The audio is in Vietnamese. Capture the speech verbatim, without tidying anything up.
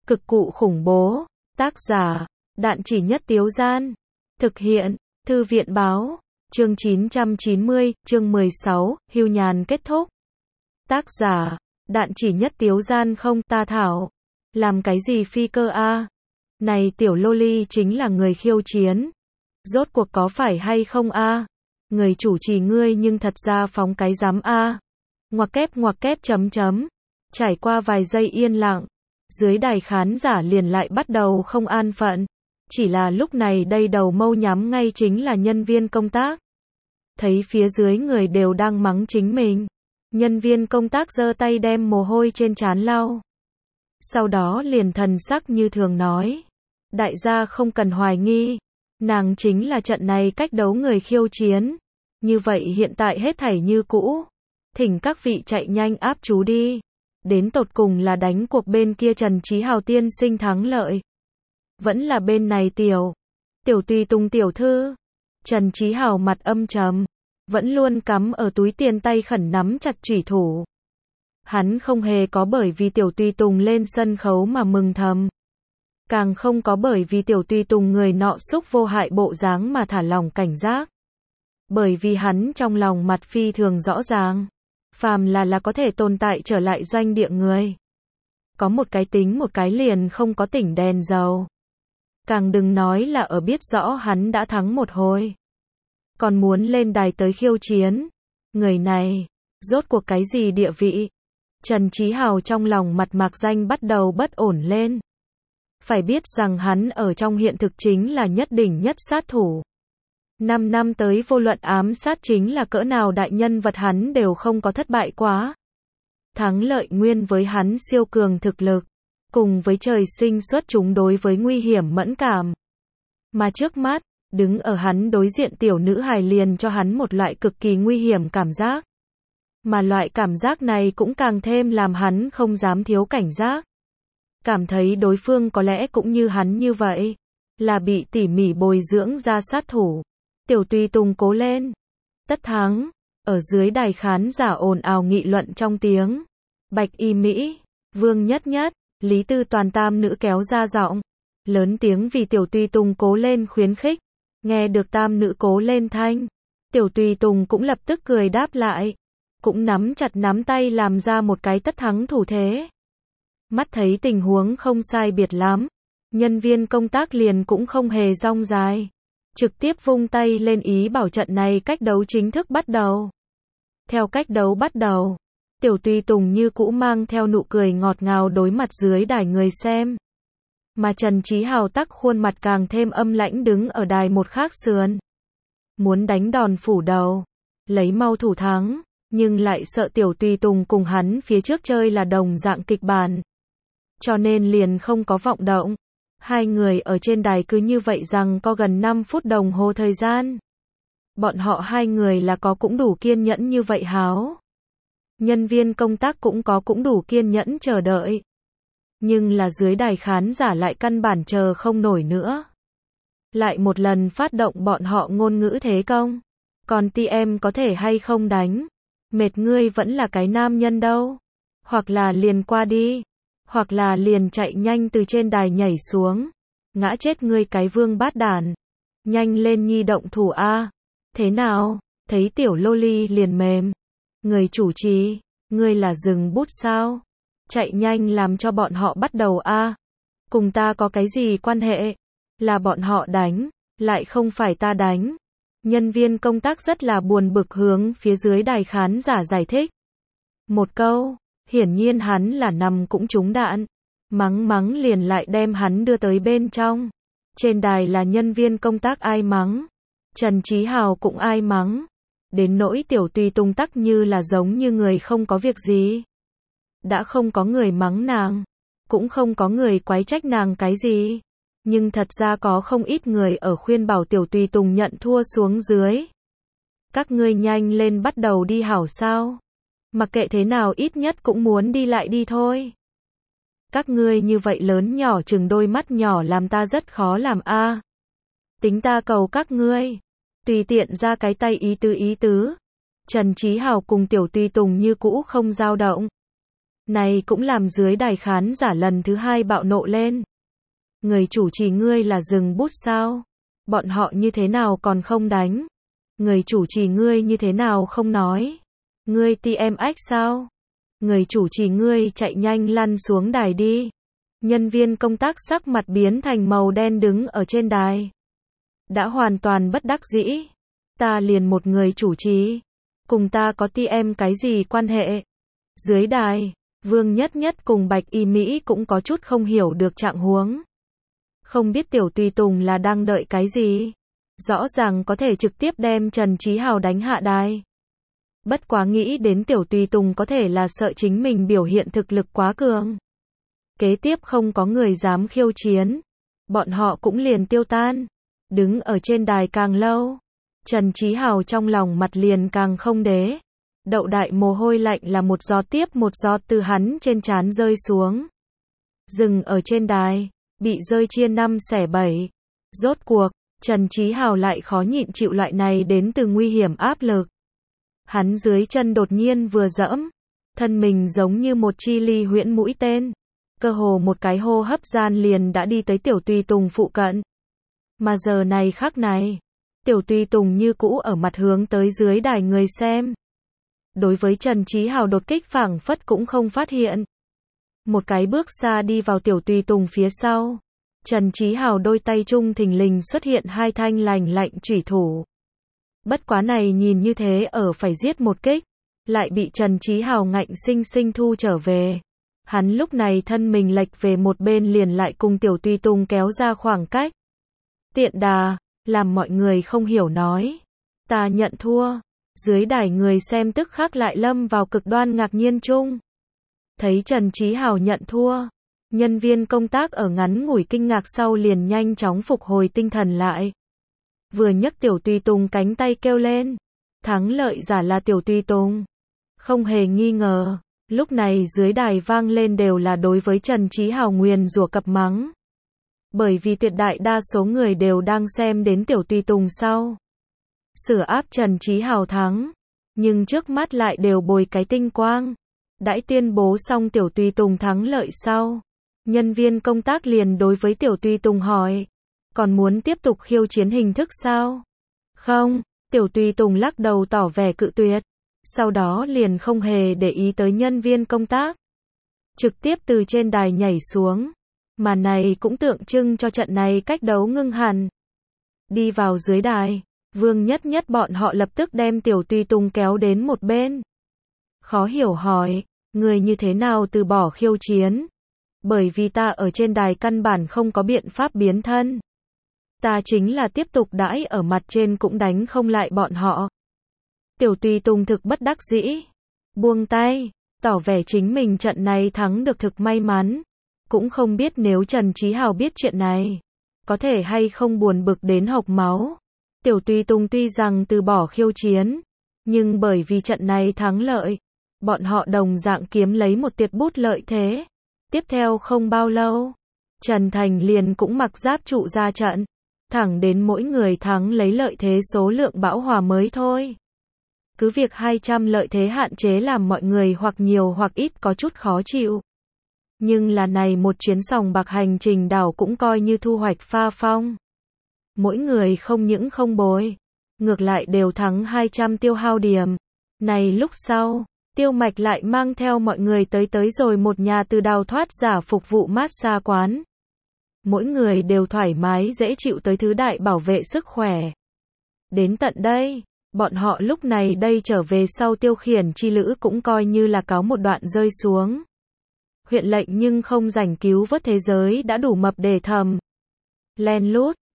Cực cụ khủng bố. Tác giả, Đạn Chỉ Nhất Tiếu Gian. Thực hiện, Thư viện Báo. Chương chín trăm chín mươi, chương mười sáu, hưu nhàn kết thúc. Tác giả, Đạn Chỉ Nhất Tiếu Gian. Không, ta thảo. Làm cái gì phi cơ a? Này tiểu loli chính là người khiêu chiến. Rốt cuộc có phải hay không a? Người chủ trì ngươi nhưng thật ra phóng cái dám a. Ngoặc kép ngoặc kép chấm chấm. Trải qua vài giây yên lặng, dưới đài khán giả liền lại bắt đầu không an phận. Chỉ là lúc này đây đầu mâu nhắm ngay chính là nhân viên công tác. Thấy phía dưới người đều đang mắng chính mình. Nhân viên công tác giơ tay đem mồ hôi trên trán lau. Sau đó liền thần sắc như thường nói. Đại gia không cần hoài nghi. Nàng chính là trận này cách đấu người khiêu chiến. Như vậy hiện tại hết thảy như cũ. Thỉnh các vị chạy nhanh áp chú đi. Đến tột cùng là đánh cuộc bên kia Trần Chí Hào tiên sinh thắng lợi. Vẫn là bên này tiểu. Tiểu Tùy Tùng tiểu thư. Trần Chí Hào mặt âm trầm. Vẫn luôn cắm ở túi tiền tay khẩn nắm chặt chủy thủ. Hắn không hề có bởi vì Tiểu Tùy Tùng lên sân khấu mà mừng thầm. Càng không có bởi vì Tiểu Tùy Tùng người nọ xúc vô hại bộ dáng mà thả lòng cảnh giác. Bởi vì hắn trong lòng mặt phi thường rõ ràng. Phàm là là có thể tồn tại trở lại doanh địa người. Có một cái tính một cái liền không có tỉnh đèn dầu. Càng đừng nói là ở biết rõ hắn đã thắng một hồi. Còn muốn lên đài tới khiêu chiến. Người này, rốt cuộc cái gì địa vị? Trần Chí Hào trong lòng mặt mạc danh bắt đầu bất ổn lên. Phải biết rằng hắn ở trong hiện thực chính là nhất đỉnh nhất sát thủ. Năm năm tới vô luận ám sát chính là cỡ nào đại nhân vật hắn đều không có thất bại quá. Thắng lợi nguyên với hắn siêu cường thực lực, cùng với trời sinh xuất chúng đối với nguy hiểm mẫn cảm. Mà trước mắt, đứng ở hắn đối diện tiểu nữ hài liền cho hắn một loại cực kỳ nguy hiểm cảm giác. Mà loại cảm giác này cũng càng thêm làm hắn không dám thiếu cảnh giác. Cảm thấy đối phương có lẽ cũng như hắn như vậy, là bị tỉ mỉ bồi dưỡng ra sát thủ. Tiểu Tùy Tùng cố lên. Tất thắng. Ở dưới đài khán giả ồn ào nghị luận trong tiếng. Bạch Y Mỹ, Vương Nhất Nhất, Lý Tư Toàn tam nữ kéo ra giọng. Lớn tiếng vì Tiểu Tùy Tùng cố lên khuyến khích. Nghe được tam nữ cố lên thanh. Tiểu Tùy Tùng cũng lập tức cười đáp lại. Cũng nắm chặt nắm tay làm ra một cái tất thắng thủ thế. Mắt thấy tình huống không sai biệt lắm. Nhân viên công tác liền cũng không hề rong dài. Trực tiếp vung tay lên ý bảo trận này cách đấu chính thức bắt đầu. Theo cách đấu bắt đầu, Tiểu Tùy Tùng như cũ mang theo nụ cười ngọt ngào đối mặt dưới đài người xem. Mà Trần Chí Hào tắc khuôn mặt càng thêm âm lãnh đứng ở đài một khác sườn. Muốn đánh đòn phủ đầu, lấy mau thủ thắng, nhưng lại sợ Tiểu Tùy Tùng cùng hắn phía trước chơi là đồng dạng kịch bản. Cho nên liền không có vọng động. Hai người ở trên đài cứ như vậy rằng có gần năm phút đồng hồ thời gian. Bọn họ hai người là có cũng đủ kiên nhẫn như vậy háo. Nhân viên công tác cũng có cũng đủ kiên nhẫn chờ đợi. Nhưng là dưới đài khán giả lại căn bản chờ không nổi nữa. Lại một lần phát động bọn họ ngôn ngữ thế công. Còn ti em có thể hay không đánh? Mệt ngươi vẫn là cái nam nhân đâu. Hoặc là liền qua đi. Hoặc là liền chạy nhanh từ trên đài nhảy xuống. Ngã chết ngươi cái vương bát đản. Nhanh lên nhi động thủ a. Thế nào? Thấy tiểu loli liền mềm. Người chủ trì, ngươi là dừng bút sao? Chạy nhanh làm cho bọn họ bắt đầu a. Cùng ta có cái gì quan hệ? Là bọn họ đánh, lại không phải ta đánh. Nhân viên công tác rất là buồn bực hướng phía dưới đài khán giả giải thích. Một câu. Hiển nhiên hắn là nằm cũng trúng đạn. Mắng mắng liền lại đem hắn đưa tới bên trong. Trên đài là nhân viên công tác ai mắng. Trần Chí Hào cũng ai mắng. Đến nỗi Tiểu Tùy Tùng tắc như là giống như người không có việc gì. Đã không có người mắng nàng. Cũng không có người quái trách nàng cái gì. Nhưng thật ra có không ít người ở khuyên bảo Tiểu Tùy Tùng nhận thua xuống dưới. Các ngươi nhanh lên bắt đầu đi hảo sao. Mặc kệ thế nào ít nhất cũng muốn đi lại đi thôi. Các ngươi như vậy lớn nhỏ chừng đôi mắt nhỏ làm ta rất khó làm a. Tính ta cầu các ngươi. Tùy tiện ra cái tay ý tứ ý tứ. Trần Chí Hào cùng Tiểu Tùy Tùng như cũ không dao động. Này cũng làm dưới đài khán giả lần thứ hai bạo nộ lên. Người chủ trì ngươi là dừng bút sao? Bọn họ như thế nào còn không đánh? Người chủ trì ngươi như thế nào không nói? Ngươi tê em ếch sao? Người chủ trì ngươi chạy nhanh lăn xuống đài đi. Nhân viên công tác sắc mặt biến thành màu đen đứng ở trên đài. Đã hoàn toàn bất đắc dĩ. Ta liền một người chủ trì. Cùng ta có tê em cái gì quan hệ? Dưới đài, Vương Nhất Nhất cùng Bạch Y Mỹ cũng có chút không hiểu được trạng huống. Không biết Tiểu Tùy Tùng là đang đợi cái gì? Rõ ràng có thể trực tiếp đem Trần Chí Hào đánh hạ đài. Bất quá nghĩ đến Tiểu Tùy Tùng có thể là sợ chính mình biểu hiện thực lực quá cường. Kế tiếp không có người dám khiêu chiến. Bọn họ cũng liền tiêu tan. Đứng ở trên đài càng lâu, Trần Chí Hào trong lòng mặt liền càng không đế. Đậu đại mồ hôi lạnh là một giọt tiếp một giọt từ hắn trên trán rơi xuống. Dừng ở trên đài, bị rơi chia năm xẻ bảy. Rốt cuộc, Trần Chí Hào lại khó nhịn chịu loại này đến từ nguy hiểm áp lực. Hắn dưới chân đột nhiên vừa dẫm, thân mình giống như một chi ly huyễn mũi tên. Cơ hồ một cái hô hấp gian liền đã đi tới Tiểu Tùy Tùng phụ cận. Mà giờ này khắc này, Tiểu Tùy Tùng như cũ ở mặt hướng tới dưới đài người xem. Đối với Trần Chí Hào đột kích phảng phất cũng không phát hiện. Một cái bước xa đi vào Tiểu Tùy Tùng phía sau. Trần Chí Hào đôi tay trung thình lình xuất hiện hai thanh lành lạnh chủy thủ. Bất quá này nhìn như thế ở phải giết một kích, lại bị Trần Chí Hào ngạnh sinh sinh thu trở về. Hắn lúc này thân mình lệch về một bên liền lại cùng Tiểu Tùy Tùng kéo ra khoảng cách. Tiện đà, làm mọi người không hiểu nói. Ta nhận thua. Dưới đài người xem tức khắc lại lâm vào cực đoan ngạc nhiên chung. Thấy Trần Chí Hào nhận thua, nhân viên công tác ở ngắn ngủi kinh ngạc sau liền nhanh chóng phục hồi tinh thần lại. Vừa nhấc Tiểu Tùy Tùng cánh tay kêu lên. Thắng lợi giả là Tiểu Tùy Tùng. Không hề nghi ngờ, lúc này dưới đài vang lên đều là đối với Trần Chí Hào nguyền rủa cập mắng. Bởi vì tuyệt đại đa số người đều đang xem đến Tiểu Tùy Tùng sau. Sửa áp Trần Chí Hào thắng. Nhưng trước mắt lại đều bồi cái tinh quang. Đãi tuyên bố xong Tiểu Tùy Tùng thắng lợi sau. Nhân viên công tác liền đối với Tiểu Tùy Tùng hỏi. Còn muốn tiếp tục khiêu chiến hình thức sao? Không, Tiểu Tùy Tùng lắc đầu tỏ vẻ cự tuyệt. Sau đó liền không hề để ý tới nhân viên công tác. Trực tiếp từ trên đài nhảy xuống. Mà này cũng tượng trưng cho trận này cách đấu ngưng hẳn. Đi vào dưới đài, Vương Nhất Nhất bọn họ lập tức đem Tiểu Tùy Tùng kéo đến một bên. Khó hiểu hỏi, người như thế nào từ bỏ khiêu chiến? Bởi vì ta ở trên đài căn bản không có biện pháp biến thân. Ta chính là tiếp tục đãi ở mặt trên cũng đánh không lại bọn họ. Tiểu Tùy Tùng thực bất đắc dĩ. Buông tay, tỏ vẻ chính mình trận này thắng được thực may mắn. Cũng không biết nếu Trần Chí Hào biết chuyện này, có thể hay không buồn bực đến hộc máu. Tiểu Tùy Tùng tuy rằng từ bỏ khiêu chiến, nhưng bởi vì trận này thắng lợi, bọn họ đồng dạng kiếm lấy một tiệt bút lợi thế. Tiếp theo không bao lâu, Trần Thành liền cũng mặc giáp trụ ra trận, thẳng đến mỗi người thắng lấy lợi thế số lượng bão hòa mới thôi. Cứ việc hai trăm lợi thế hạn chế làm mọi người hoặc nhiều hoặc ít có chút khó chịu. Nhưng là này một chuyến sòng bạc hành trình đảo cũng coi như thu hoạch pha phong. Mỗi người không những không bồi, ngược lại đều thắng hai trăm tiêu hao điểm. Này lúc sau, Tiêu Mạch lại mang theo mọi người tới tới rồi một nhà từ đào thoát giả phục vụ massage quán. Mỗi người đều thoải mái dễ chịu tới thứ đại bảo vệ sức khỏe. Đến tận đây, bọn họ lúc này đây trở về sau tiêu khiển chi lữ cũng coi như là cáo một đoạn rơi xuống. Huyện lệnh nhưng không rảnh cứu vớt thế giới đã đủ mập để thầm. Len lút,